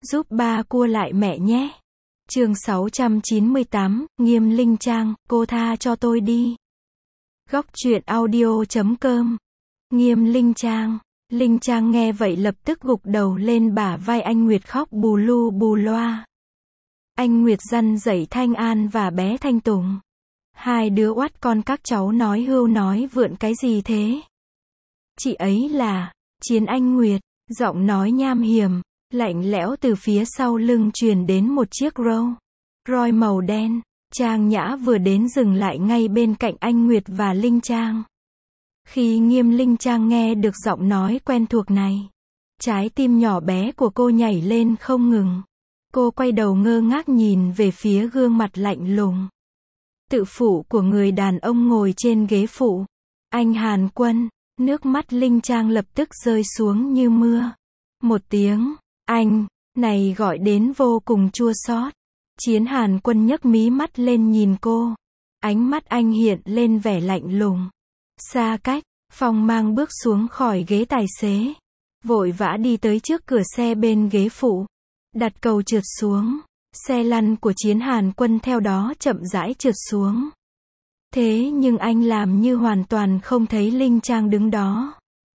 Giúp ba cua lại mẹ nhé. Chương 698, Nghiêm Linh Trang, cô tha cho tôi đi. Góc truyện audio.com. Nghiêm Linh Trang. Linh Trang nghe vậy lập tức gục đầu lên bả vai anh Nguyệt khóc bù lu bù loa. Anh Nguyệt răn dạy Thanh An và bé Thanh Tùng. Hai đứa oắt con các cháu nói hưu nói vượn cái gì thế? Chị ấy là Chiến. Anh Nguyệt, giọng nói nham hiểm, lạnh lẽo từ phía sau lưng truyền đến một chiếc Rolls Royce màu đen. Trang Nhã vừa đến dừng lại ngay bên cạnh anh Nguyệt và Linh Trang. Khi Nghiêm Linh Trang nghe được giọng nói quen thuộc này, trái tim nhỏ bé của cô nhảy lên không ngừng. Cô quay đầu ngơ ngác nhìn về phía gương mặt lạnh lùng, tự phụ của người đàn ông ngồi trên ghế phụ. Anh Hàn Quân. Nước mắt Linh Trang lập tức rơi xuống như mưa. Một tiếng anh này gọi đến vô cùng chua xót. Chiến. Hàn Quân nhấc mí mắt lên nhìn cô. Ánh mắt anh hiện lên vẻ lạnh lùng. Xa cách, Phong Mang bước xuống khỏi ghế tài xế, vội vã đi tới trước cửa xe bên ghế phụ, đặt cầu trượt xuống. Xe lăn của Chiến. Hàn Quân theo đó chậm rãi trượt xuống. Thế nhưng anh làm như hoàn toàn không thấy Linh Trang đứng đó,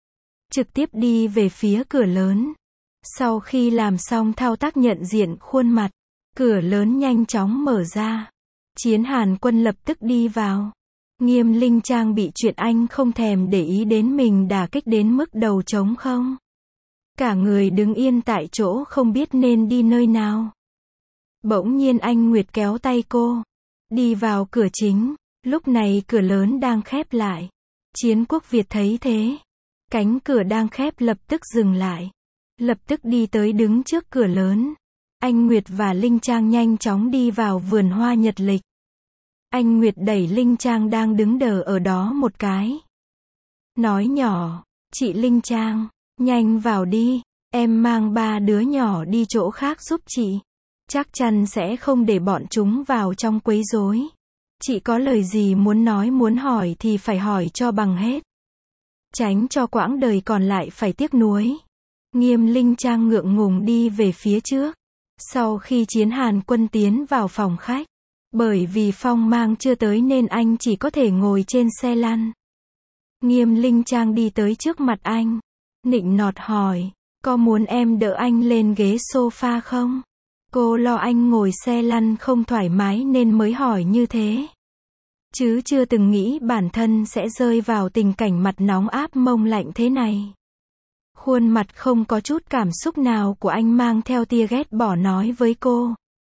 trực tiếp đi về phía cửa lớn. Sau khi làm xong thao tác nhận diện khuôn mặt, cửa lớn nhanh chóng mở ra. Chiến. Hàn Quân lập tức đi vào. Nghiêm Linh Trang bị chuyện anh không thèm để ý đến mình đả kích đến mức đầu trống không. Cả người đứng yên tại chỗ không biết nên đi nơi nào. Bỗng nhiên anh Nguyệt kéo tay cô, đi vào cửa chính. Lúc này cửa lớn đang khép lại. Chiến Quốc Việt thấy thế, cánh cửa đang khép lập tức dừng lại, lập tức đi tới đứng trước cửa lớn. Anh Nguyệt và Linh Trang nhanh chóng đi vào vườn hoa nhật lịch. Anh Nguyệt đẩy Linh Trang đang đứng đờ ở đó một cái, nói nhỏ, chị Linh Trang, nhanh vào đi, em mang ba đứa nhỏ đi chỗ khác giúp chị. Chắc chắn sẽ không để bọn chúng vào trong quấy rối. Chị có lời gì muốn nói muốn hỏi thì phải hỏi cho bằng hết, tránh cho quãng đời còn lại phải tiếc nuối. Nghiêm Linh Trang ngượng ngùng đi về phía trước. Sau khi Chiến. Hàn Quân tiến vào phòng khách, bởi vì Phong Mang chưa tới nên anh chỉ có thể ngồi trên xe lăn. Nghiêm Linh Trang đi tới trước mặt anh, nịnh nọt hỏi, có muốn em đỡ anh lên ghế sofa không? Cô lo anh ngồi xe lăn không thoải mái nên mới hỏi như thế, chứ chưa từng nghĩ bản thân sẽ rơi vào tình cảnh mặt nóng áp mông lạnh thế này. Khuôn mặt không có chút cảm xúc nào của anh mang theo tia ghét bỏ nói với cô.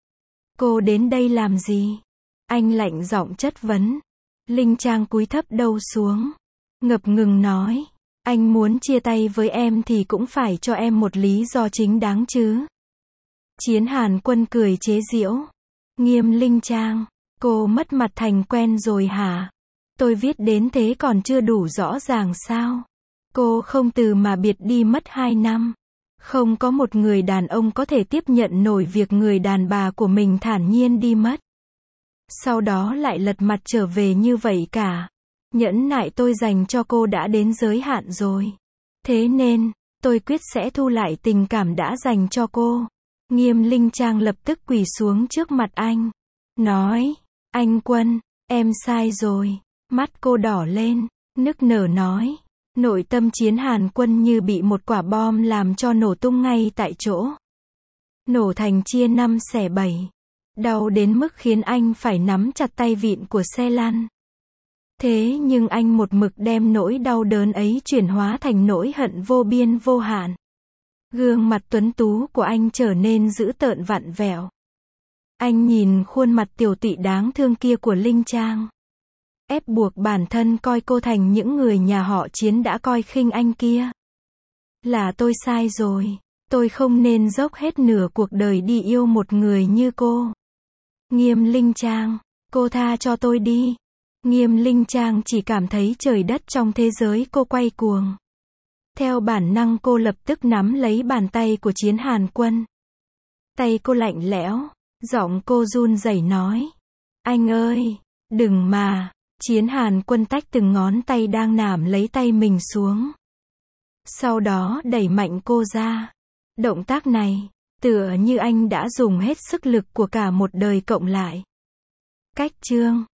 Cô đến đây làm gì? Anh lạnh giọng chất vấn. Linh Trang cúi thấp đầu xuống, ngập ngừng nói, anh muốn chia tay với em thì cũng phải cho em một lý do chính đáng chứ. Chiến. Hàn Quân cười chế giễu. Nghiêm Linh Trang, cô mất mặt thành quen rồi hả? Tôi viết đến thế còn chưa đủ rõ ràng sao? Cô không từ mà biệt đi mất 2 năm. Không có một người đàn ông có thể tiếp nhận nổi việc người đàn bà của mình thản nhiên đi mất, sau đó lại lật mặt trở về như vậy cả. Nhẫn nại tôi dành cho cô đã đến giới hạn rồi. Thế nên, tôi quyết sẽ thu lại tình cảm đã dành cho cô. Nghiêm Linh Trang lập tức quỳ xuống trước mặt anh, nói, anh Quân, em sai rồi. Mắt cô đỏ lên, nức nở nói. Nội tâm Chiến. Hàn Quân như bị một quả bom làm cho nổ tung ngay tại chỗ, nổ thành chia 5 xẻ 7, đau đến mức khiến anh phải nắm chặt tay vịn của xe lăn. Thế nhưng anh một mực đem nỗi đau đớn ấy chuyển hóa thành nỗi hận vô biên vô hạn. Gương mặt tuấn tú của anh trở nên dữ tợn vặn vẹo. Anh nhìn khuôn mặt tiểu tụy đáng thương kia của Linh Trang, ép buộc bản thân coi cô thành những người nhà họ Chiến đã coi khinh anh kia. Là tôi sai rồi, tôi không nên dốc hết nửa cuộc đời đi yêu một người như cô. Nghiêm Linh Trang, cô tha cho tôi đi. Nghiêm Linh Trang chỉ cảm thấy trời đất trong thế giới cô quay cuồng. Theo bản năng cô lập tức nắm lấy bàn tay của Chiến. Hàn Quân. Tay cô lạnh lẽo, giọng cô run rẩy nói, anh ơi, đừng mà. Chiến. Hàn Quân tách từng ngón tay đang nắm lấy tay mình xuống, sau đó đẩy mạnh cô ra. Động tác này, Tựa như anh đã dùng hết sức lực của cả một đời cộng lại. Cách chương